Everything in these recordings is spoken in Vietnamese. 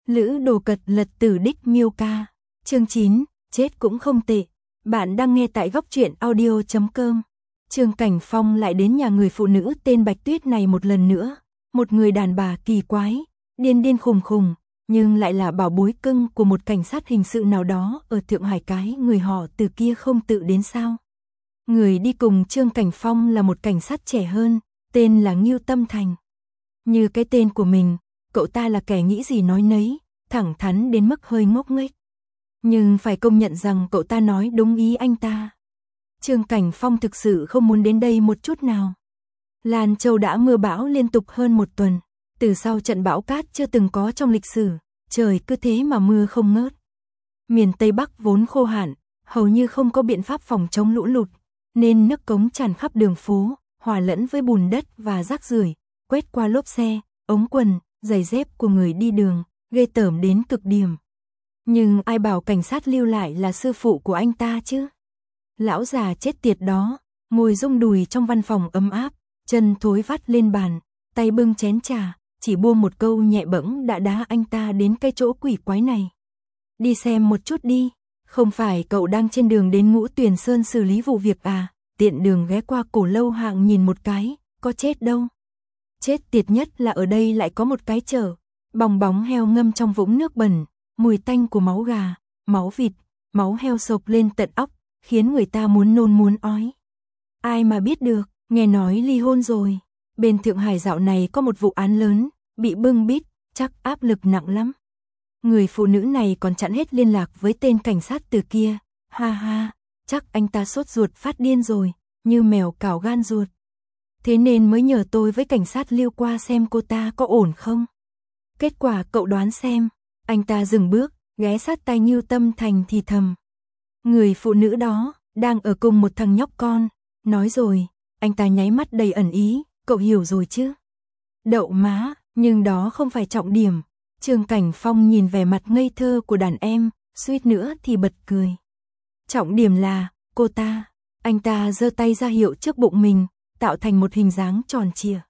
Lữ Đồ Cật Lật Tử Đích Miêu Ca. Chương 9, chết cũng không tệ. Bạn đang nghe tại góc truyện audio.com. Trương Cảnh Phong lại đến nhà người phụ nữ tên Bạch Tuyết này một lần nữa. Một người đàn bà kỳ quái, điên điên khùng khùng, nhưng lại là bảo bối cưng của một cảnh sát hình sự nào đó ở Thượng Hải. Cái người họ Từ kia không tự đến sao? Người đi cùng Trương Cảnh Phong là một cảnh sát trẻ hơn, tên là Ngưu Tâm Thành. Như cái tên của mình, cậu ta là kẻ nghĩ gì nói nấy, thẳng thắn đến mức hơi ngốc nghếch. Nhưng phải công nhận rằng cậu ta nói đúng ý anh ta. Trương Cảnh Phong thực sự không muốn đến đây một chút nào. Lan Châu đã mưa bão liên tục hơn một tuần, từ sau trận bão cát chưa từng có trong lịch sử, trời cứ thế mà mưa không ngớt. Miền Tây Bắc vốn khô hạn, hầu như không có biện pháp phòng chống lũ lụt, nên nước cống tràn khắp đường phố, hòa lẫn với bùn đất và rác rưởi, quét qua lốp xe, ống quần, giày dép của người đi đường, ghê tởm đến cực điểm. Nhưng ai bảo cảnh sát lưu lại là sư phụ của anh ta chứ? Lão già chết tiệt đó, ngồi rung đùi trong văn phòng ấm áp, chân thối vắt lên bàn, tay bưng chén trà, chỉ buông một câu nhẹ bẫng đã đá anh ta đến cái chỗ quỷ quái này. Đi xem một chút đi, không phải cậu đang trên đường đến Ngũ Tuyền Sơn xử lý vụ việc à? Tiện đường ghé qua Cổ Lâu Hạng nhìn một cái, có chết đâu. Chết tiệt nhất là ở đây lại có một cái chợ, bong bóng heo ngâm trong vũng nước bẩn, mùi tanh của máu gà, máu vịt, máu heo sộc lên tận óc, khiến người ta muốn nôn muốn ói. Ai mà biết được, nghe nói ly hôn rồi. Bên Thượng Hải dạo này có một vụ án lớn, bị bưng bít, chắc áp lực nặng lắm. Người phụ nữ này còn chặn hết liên lạc với tên cảnh sát Từ kia. Ha ha, chắc anh ta sốt ruột phát điên rồi, như mèo cào gan ruột. Thế nên mới nhờ tôi với cảnh sát Lưu qua xem cô ta có ổn không. Kết quả cậu đoán xem. Anh ta dừng bước, ghé sát tai Ngưu Tâm Thành thì thầm. Người phụ nữ đó đang ở cùng một thằng nhóc con. Nói rồi, anh ta nháy mắt đầy ẩn ý, cậu hiểu rồi chứ? Đậu má, nhưng đó không phải trọng điểm. Trương Cảnh Phong nhìn vẻ mặt ngây thơ của đàn em, suýt nữa thì bật cười. Trọng điểm là, cô ta. Anh ta giơ tay ra hiệu trước bụng mình, tạo thành một hình dáng tròn trịa.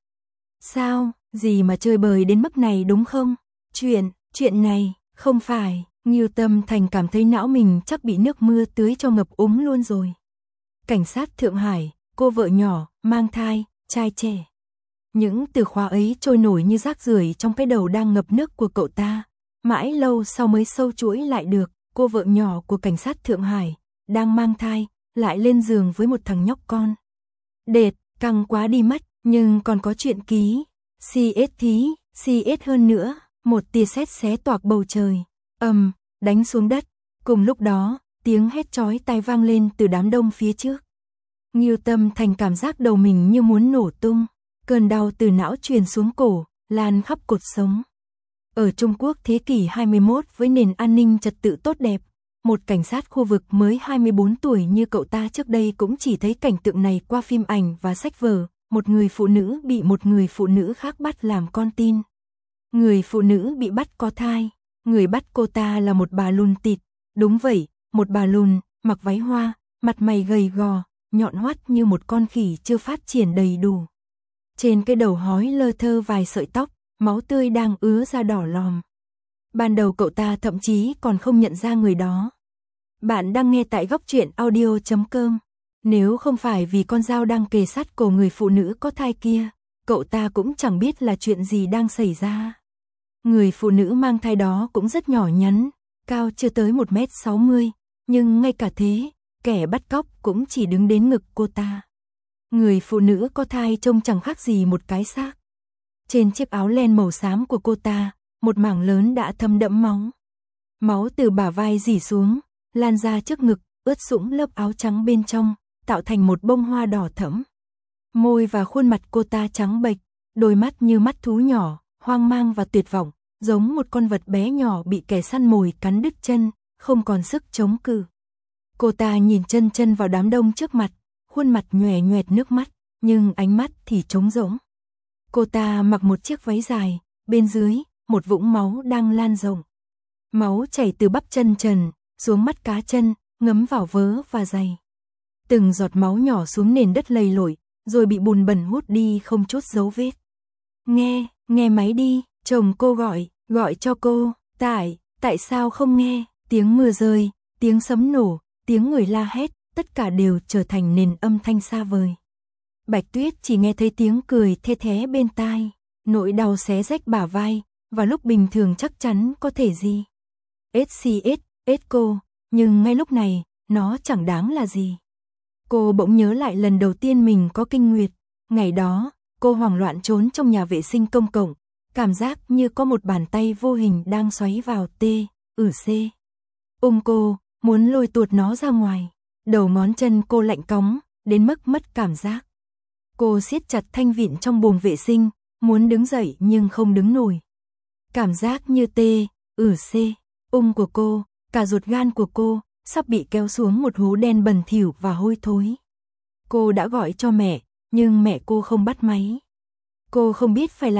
Sao, gì mà chơi bời đến mức này đúng không? Chuyện này, không phải. Ngưu Tâm Thành cảm thấy não mình chắc bị nước mưa tưới cho ngập úng luôn rồi. Cảnh sát Thượng Hải, cô vợ nhỏ, mang thai, trai trẻ. Những từ khóa ấy trôi nổi như rác rưởi trong cái đầu đang ngập nước của cậu ta. Mãi lâu sau mới sâu chuỗi lại được, cô vợ nhỏ của cảnh sát Thượng Hải, đang mang thai, lại lên giường với một thằng nhóc con. Đệt, căng quá đi mất, nhưng còn có chuyện ký. CS hơn nữa, một tia sét xé toạc bầu trời. Đánh xuống đất. Cùng lúc đó, tiếng hét chói tai vang lên từ đám đông phía trước. Ngưu Tâm Thành cảm giác đầu mình như muốn nổ tung. Cơn đau từ não truyền xuống cổ, lan khắp cột sống. Ở Trung Quốc thế kỷ 21 với nền an ninh trật tự tốt đẹp, một cảnh sát khu vực mới 24 tuổi như cậu ta trước đây cũng chỉ thấy cảnh tượng này qua phim ảnh và sách vở. Một người phụ nữ bị một người phụ nữ khác bắt làm con tin. Người phụ nữ bị bắt có thai. Người bắt cô ta là một bà lùn tịt. Đúng vậy, một bà lùn, mặc váy hoa, mặt mày gầy gò, nhọn hoắt như một con khỉ chưa phát triển đầy đủ. Trên cái đầu hói lơ thơ vài sợi tóc, máu tươi đang ứa ra đỏ lòm. Ban đầu cậu ta thậm chí còn không nhận ra người đó. Bạn đang nghe tại góc truyện audio.com. Nếu không phải vì con dao đang kề sát cổ người phụ nữ có thai kia, cậu ta cũng chẳng biết là chuyện gì đang xảy ra. Người phụ nữ mang thai đó cũng rất nhỏ nhắn, cao chưa tới 1m60, nhưng ngay cả thế, kẻ bắt cóc cũng chỉ đứng đến ngực cô ta. Người phụ nữ có thai trông chẳng khác gì một cái xác. Trên chiếc áo len màu xám của cô ta, một mảng lớn đã thấm đẫm máu. Máu từ bả vai rỉ xuống, lan ra trước ngực, ướt sũng lớp áo trắng bên trong, tạo thành một bông hoa đỏ thẫm. Môi và khuôn mặt cô ta trắng bệch, đôi mắt như mắt thú nhỏ, hoang mang và tuyệt vọng, giống một con vật bé nhỏ bị kẻ săn mồi cắn đứt chân, không còn sức chống cự. Cô ta nhìn chân vào đám đông trước mặt, khuôn mặt nhòe nhoẹt nước mắt, nhưng ánh mắt thì trống rỗng. Cô ta mặc một chiếc váy dài, bên dưới, một vũng máu đang lan rộng. Máu chảy từ bắp chân trần, xuống mắt cá chân, ngấm vào vớ và giày. Từng giọt máu nhỏ xuống nền đất lầy lội, rồi bị bùn bẩn hút đi không chút dấu vết. Nghe máy đi, chồng cô gọi cho cô. Tại sao không nghe? Tiếng mưa rơi, tiếng sấm nổ, tiếng người la hét, tất cả đều trở thành nền âm thanh xa vời. Bạch Tuyết chỉ nghe thấy tiếng cười the thé bên tai, nỗi đau xé rách bả vai, và lúc bình thường chắc chắn có thể gì. SCS cô, nhưng ngay lúc này, nó chẳng đáng là gì. Cô bỗng nhớ lại lần đầu tiên mình có kinh nguyệt, ngày đó, cô hoảng loạn trốn trong nhà vệ sinh công cộng, cảm giác như có một bàn tay vô hình đang xoáy vào C. Cô, muốn lôi tuột nó ra ngoài, đầu ngón chân cô lạnh cóng, đến mức mất cảm giác. Cô siết chặt thanh vịn trong buồng vệ sinh, muốn đứng dậy nhưng không đứng nổi. Cảm giác như C. Của cô, cả ruột gan của cô, sắp bị kéo xuống một hố đen bẩn thỉu và hôi thối. Cô đã gọi cho mẹ, nhưng mẹ cô không bắt máy. Cô không biết phải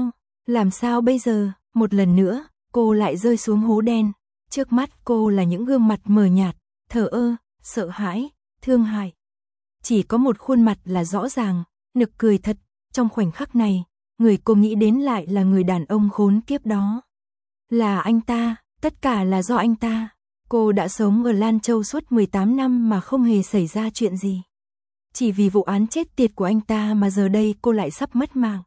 làm sao bây giờ, một lần nữa, cô lại rơi xuống hố đen. Trước mắt cô là những gương mặt mờ nhạt, thờ ơ, sợ hãi, thương hại. Chỉ có một khuôn mặt là rõ ràng, nực cười thật, trong khoảnh khắc này, người cô nghĩ đến lại là người đàn ông khốn kiếp đó. Là anh ta, tất cả là do anh ta. Cô đã sống ở Lan Châu suốt 18 năm mà không hề xảy ra chuyện gì. Chỉ vì vụ án chết tiệt của anh ta mà giờ đây cô lại sắp mất mạng.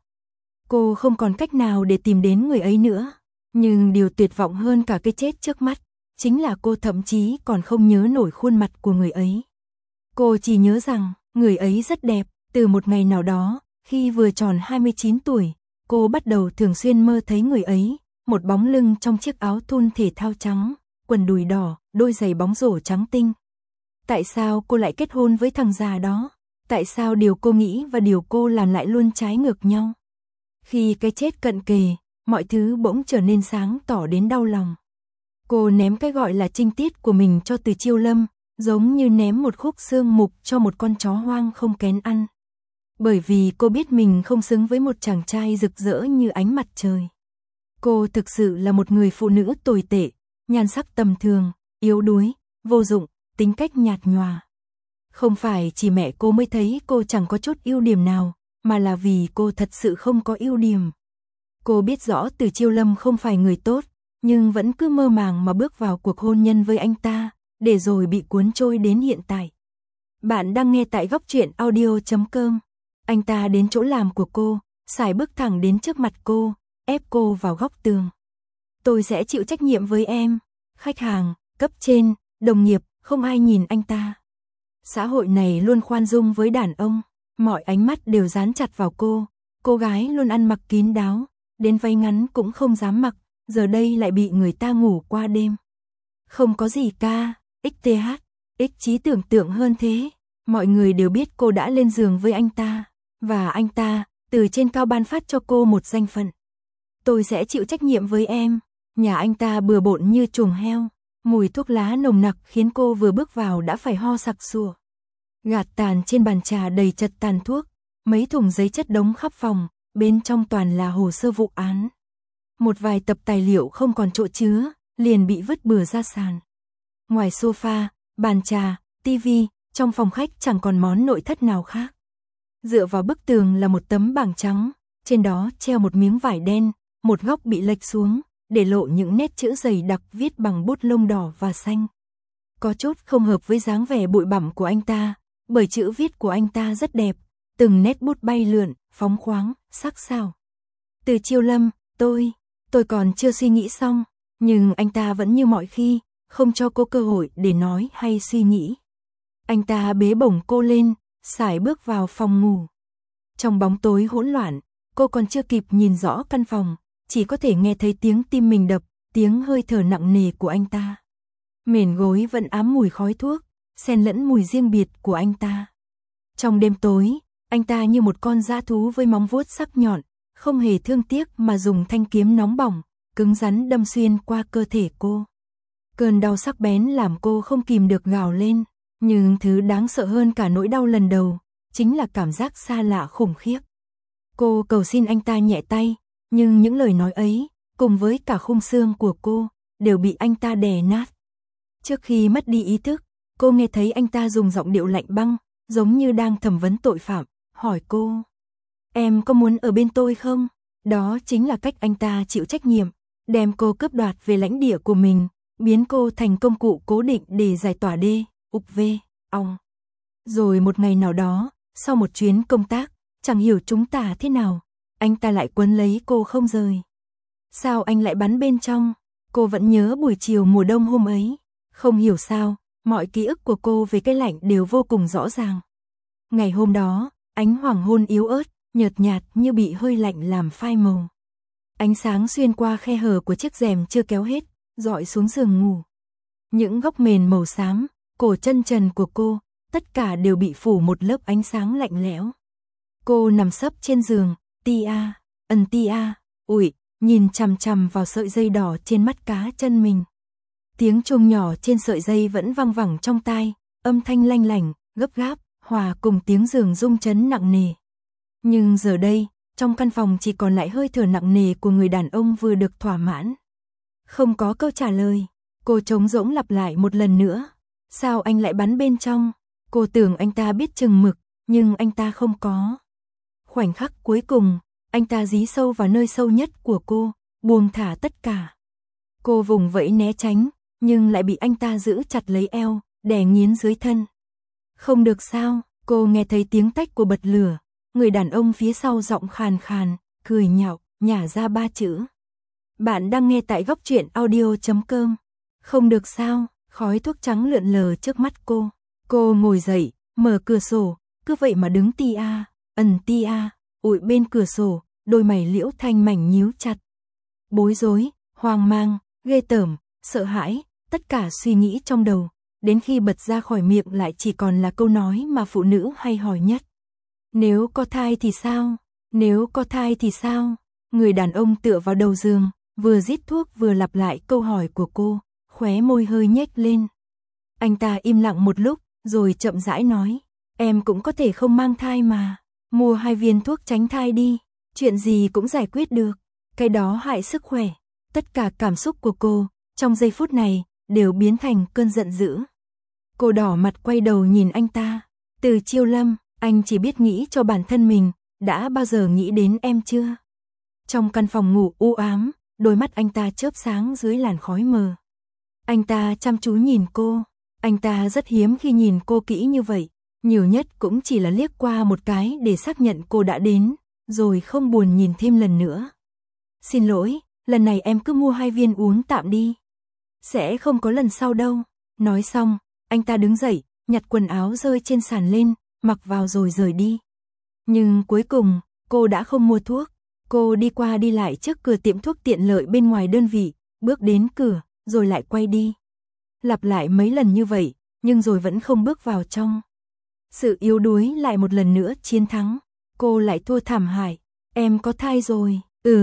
Cô không còn cách nào để tìm đến người ấy nữa. Nhưng điều tuyệt vọng hơn cả cái chết trước mắt, chính là cô thậm chí còn không nhớ nổi khuôn mặt của người ấy. Cô chỉ nhớ rằng, người ấy rất đẹp, từ một ngày nào đó, khi vừa tròn 29 tuổi, cô bắt đầu thường xuyên mơ thấy người ấy, một bóng lưng trong chiếc áo thun thể thao trắng, quần đùi đỏ, đôi giày bóng rổ trắng tinh. Tại sao cô lại kết hôn với thằng già đó? Tại sao điều cô nghĩ và điều cô làm lại luôn trái ngược nhau? Khi cái chết cận kề, mọi thứ bỗng trở nên sáng tỏ đến đau lòng. Cô ném cái gọi là trinh tiết của mình cho Từ Chiêu Lâm, giống như ném một khúc xương mục cho một con chó hoang không kén ăn. Bởi vì cô biết mình không xứng với một chàng trai rực rỡ như ánh mặt trời. Cô thực sự là một người phụ nữ tồi tệ, nhan sắc tầm thường, yếu đuối, vô dụng, tính cách nhạt nhòa. Không phải chỉ mẹ cô mới thấy cô chẳng có chút ưu điểm nào, mà là vì cô thật sự không có ưu điểm. Cô biết rõ Từ Chiêu Lâm không phải người tốt, nhưng vẫn cứ mơ màng mà bước vào cuộc hôn nhân với anh ta, để rồi bị cuốn trôi đến hiện tại. Bạn đang nghe tại Góc Truyện Audio.com. Anh ta đến chỗ làm của cô, sải bước thẳng đến trước mặt cô, ép cô vào góc tường. Tôi sẽ chịu trách nhiệm với em. Khách hàng, cấp trên, đồng nghiệp, không ai nhìn anh ta. Xã hội này luôn khoan dung với đàn ông, mọi ánh mắt đều dán chặt vào cô gái luôn ăn mặc kín đáo, đến váy ngắn cũng không dám mặc, giờ đây lại bị người ta ngủ qua đêm. Không có gì ít trí tưởng tượng hơn thế, mọi người đều biết cô đã lên giường với anh ta, và anh ta, từ trên cao ban phát cho cô một danh phận. Tôi sẽ chịu trách nhiệm với em. Nhà anh ta bừa bộn như chuồng heo, mùi thuốc lá nồng nặc khiến cô vừa bước vào đã phải ho sặc sụa. Gạt tàn trên bàn trà đầy chật tàn thuốc, mấy thùng giấy chất đống khắp phòng, bên trong toàn là hồ sơ vụ án. Một vài tập tài liệu không còn chỗ chứa, liền bị vứt bừa ra sàn. Ngoài sofa, bàn trà, tivi, trong phòng khách chẳng còn món nội thất nào khác. Dựa vào bức tường là một tấm bảng trắng, trên đó treo một miếng vải đen, một góc bị lệch xuống, để lộ những nét chữ dày đặc viết bằng bút lông đỏ và xanh. Có chút không hợp với dáng vẻ bụi bặm của anh ta, bởi chữ viết của anh ta rất đẹp, từng nét bút bay lượn, phóng khoáng, sắc sảo. Từ Chiêu Lâm, tôi còn chưa suy nghĩ xong, nhưng anh ta vẫn như mọi khi, không cho cô cơ hội để nói hay suy nghĩ. Anh ta bế bổng cô lên, sải bước vào phòng ngủ. Trong bóng tối hỗn loạn, cô còn chưa kịp nhìn rõ căn phòng, chỉ có thể nghe thấy tiếng tim mình đập, tiếng hơi thở nặng nề của anh ta. Mền gối vẫn ám mùi khói thuốc, xen lẫn mùi riêng biệt của anh ta. Trong đêm tối, anh ta như một con dã thú với móng vuốt sắc nhọn, không hề thương tiếc mà dùng thanh kiếm nóng bỏng, cứng rắn đâm xuyên qua cơ thể cô. Cơn đau sắc bén làm cô không kìm được gào lên, nhưng thứ đáng sợ hơn cả nỗi đau lần đầu, chính là cảm giác xa lạ khủng khiếp. Cô cầu xin anh ta nhẹ tay, nhưng những lời nói ấy, cùng với cả khung xương của cô, đều bị anh ta đè nát. Trước khi mất đi ý thức, cô nghe thấy anh ta dùng giọng điệu lạnh băng, giống như đang thẩm vấn tội phạm, hỏi cô: em có muốn ở bên tôi không? Đó chính là cách anh ta chịu trách nhiệm, đem cô cướp đoạt về lãnh địa của mình, biến cô thành công cụ cố định để giải tỏa đê, ục vê, ong. Rồi một ngày nào đó, sau một chuyến công tác, chẳng hiểu chúng ta thế nào, anh ta lại quấn lấy cô không rời. Sao anh lại bắn bên trong? Cô vẫn nhớ buổi chiều mùa đông hôm ấy. Không hiểu sao, mọi ký ức của cô về cái lạnh đều vô cùng rõ ràng. Ngày hôm đó, ánh hoàng hôn yếu ớt, nhợt nhạt như bị hơi lạnh làm phai màu. Ánh sáng xuyên qua khe hở của chiếc rèm chưa kéo hết, dọi xuống giường ngủ. Những góc mền màu xám, cổ chân trần của cô, tất cả đều bị phủ một lớp ánh sáng lạnh lẽo. Cô nằm sấp trên giường, tia, ủi, nhìn chằm chằm vào sợi dây đỏ trên mắt cá chân mình. Tiếng chuông nhỏ trên sợi dây vẫn vang vẳng trong tai, âm thanh lanh lảnh, gấp gáp, hòa cùng tiếng giường rung chấn nặng nề. Nhưng giờ đây, trong căn phòng chỉ còn lại hơi thở nặng nề của người đàn ông vừa được thỏa mãn. Không có câu trả lời, cô trống rỗng lặp lại một lần nữa. Sao anh lại bắn bên trong? Cô tưởng anh ta biết chừng mực, nhưng anh ta không có. Khoảnh khắc cuối cùng, anh ta dí sâu vào nơi sâu nhất của cô, buông thả tất cả. Cô vùng vẫy né tránh, nhưng lại bị anh ta giữ chặt lấy eo, đè nghiến dưới thân. Không được sao, cô nghe thấy tiếng tách của bật lửa, người đàn ông phía sau giọng khàn khàn, cười nhạo, nhả ra 3 chữ. Bạn đang nghe tại góc truyện audio.com. Không được sao, khói thuốc trắng lượn lờ trước mắt cô. Cô ngồi dậy, mở cửa sổ, cứ vậy mà đứng tia, ủi bên cửa sổ, đôi mày liễu thanh mảnh nhíu chặt. Bối rối, hoang mang, ghê tởm, sợ hãi, tất cả suy nghĩ trong đầu, đến khi bật ra khỏi miệng lại chỉ còn là câu nói mà phụ nữ hay hỏi nhất. Nếu có thai thì sao? Nếu có thai thì sao? Người đàn ông tựa vào đầu giường, vừa rít thuốc vừa lặp lại câu hỏi của cô, khóe môi hơi nhếch lên. Anh ta im lặng một lúc, rồi chậm rãi nói, em cũng có thể không mang thai mà, mua 2 viên thuốc tránh thai đi, chuyện gì cũng giải quyết được, cái đó hại sức khỏe. Tất cả cảm xúc của cô, trong giây phút này, đều biến thành cơn giận dữ. Cô đỏ mặt quay đầu nhìn anh ta, Từ Chiêu Lâm, anh chỉ biết nghĩ cho bản thân mình, đã bao giờ nghĩ đến em chưa? Trong căn phòng ngủ u ám, đôi mắt anh ta chớp sáng dưới làn khói mờ. Anh ta chăm chú nhìn cô, anh ta rất hiếm khi nhìn cô kỹ như vậy, nhiều nhất cũng chỉ là liếc qua một cái để xác nhận cô đã đến, rồi không buồn nhìn thêm lần nữa. Xin lỗi, lần này em cứ mua 2 viên uống tạm đi. Sẽ không có lần sau đâu. Nói xong, anh ta đứng dậy, nhặt quần áo rơi trên sàn lên, mặc vào rồi rời đi. Nhưng cuối cùng, cô đã không mua thuốc. Cô đi qua đi lại trước cửa tiệm thuốc tiện lợi bên ngoài đơn vị, bước đến cửa, rồi lại quay đi. Lặp lại mấy lần như vậy, nhưng rồi vẫn không bước vào trong. Sự yếu đuối lại một lần nữa chiến thắng. Cô lại thua thảm hại. Em có thai rồi.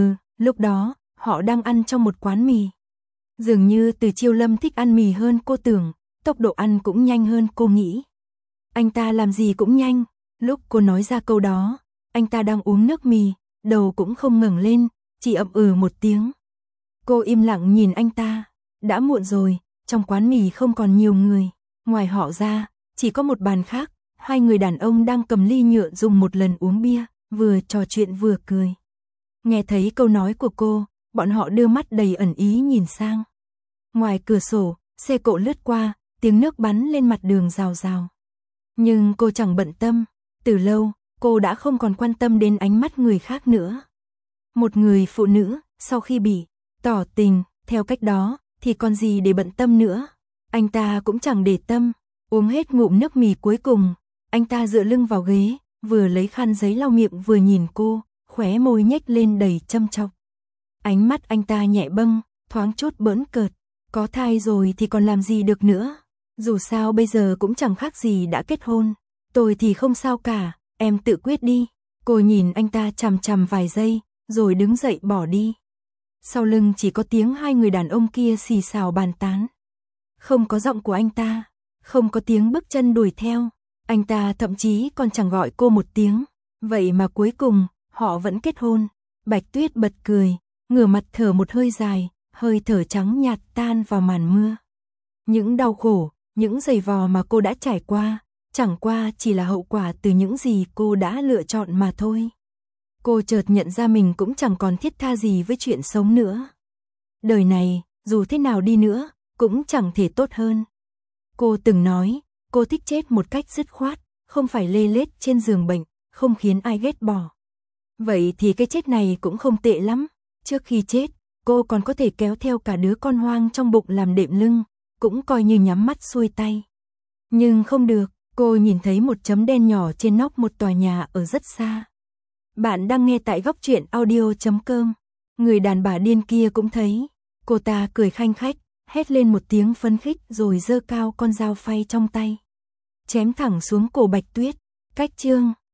Lúc đó, họ đang ăn trong một quán mì. Dường như Từ Chiêu Lâm thích ăn mì hơn cô tưởng, tốc độ ăn cũng nhanh hơn cô nghĩ. Anh ta làm gì cũng nhanh, lúc cô nói ra câu đó, anh ta đang uống nước mì, đầu cũng không ngẩng lên, chỉ ậm một tiếng. Cô im lặng nhìn anh ta, đã muộn rồi, trong quán mì không còn nhiều người, ngoài họ ra, chỉ có một bàn khác, 2 người đàn ông đang cầm ly nhựa dùng một lần uống bia, vừa trò chuyện vừa cười. Nghe thấy câu nói của cô, bọn họ đưa mắt đầy ẩn ý nhìn sang. Ngoài cửa sổ, xe cộ lướt qua, tiếng nước bắn lên mặt đường rào rào. Nhưng cô chẳng bận tâm, từ lâu, cô đã không còn quan tâm đến ánh mắt người khác nữa. Một người phụ nữ, sau khi bị tỏ tình, theo cách đó, thì còn gì để bận tâm nữa. Anh ta cũng chẳng để tâm, uống hết ngụm nước mì cuối cùng, anh ta dựa lưng vào ghế, vừa lấy khăn giấy lau miệng vừa nhìn cô, khóe môi nhếch lên đầy châm chọc. Ánh mắt anh ta nhẹ bâng, thoáng chút bỡn cợt, có thai rồi thì còn làm gì được nữa, dù sao bây giờ cũng chẳng khác gì đã kết hôn, tôi thì không sao cả, em tự quyết đi. Cô nhìn anh ta chằm chằm vài giây, rồi đứng dậy bỏ đi. Sau lưng chỉ có tiếng 2 người đàn ông kia xì xào bàn tán. Không có giọng của anh ta, không có tiếng bước chân đuổi theo, anh ta thậm chí còn chẳng gọi cô một tiếng, vậy mà cuối cùng, họ vẫn kết hôn. Bạch Tuyết bật cười, ngửa mặt thở một hơi dài, hơi thở trắng nhạt tan vào màn mưa. Những đau khổ, những giày vò mà cô đã trải qua, chẳng qua chỉ là hậu quả từ những gì cô đã lựa chọn mà thôi. Cô chợt nhận ra mình cũng chẳng còn thiết tha gì với chuyện sống nữa. Đời này, dù thế nào đi nữa, cũng chẳng thể tốt hơn. Cô từng nói, cô thích chết một cách dứt khoát, không phải lê lết trên giường bệnh, không khiến ai ghét bỏ. Vậy thì cái chết này cũng không tệ lắm. Trước khi chết, cô còn có thể kéo theo cả đứa con hoang trong bụng làm đệm lưng, cũng coi như nhắm mắt xuôi tay. Nhưng không được, cô nhìn thấy một chấm đen nhỏ trên nóc một tòa nhà ở rất xa. Bạn đang nghe tại góc truyện audio.com. Người đàn bà điên kia cũng thấy. Cô ta cười khanh khách, hét lên một tiếng phấn khích rồi giơ cao con dao phay trong tay. Chém thẳng xuống cổ Bạch Tuyết. Cách chương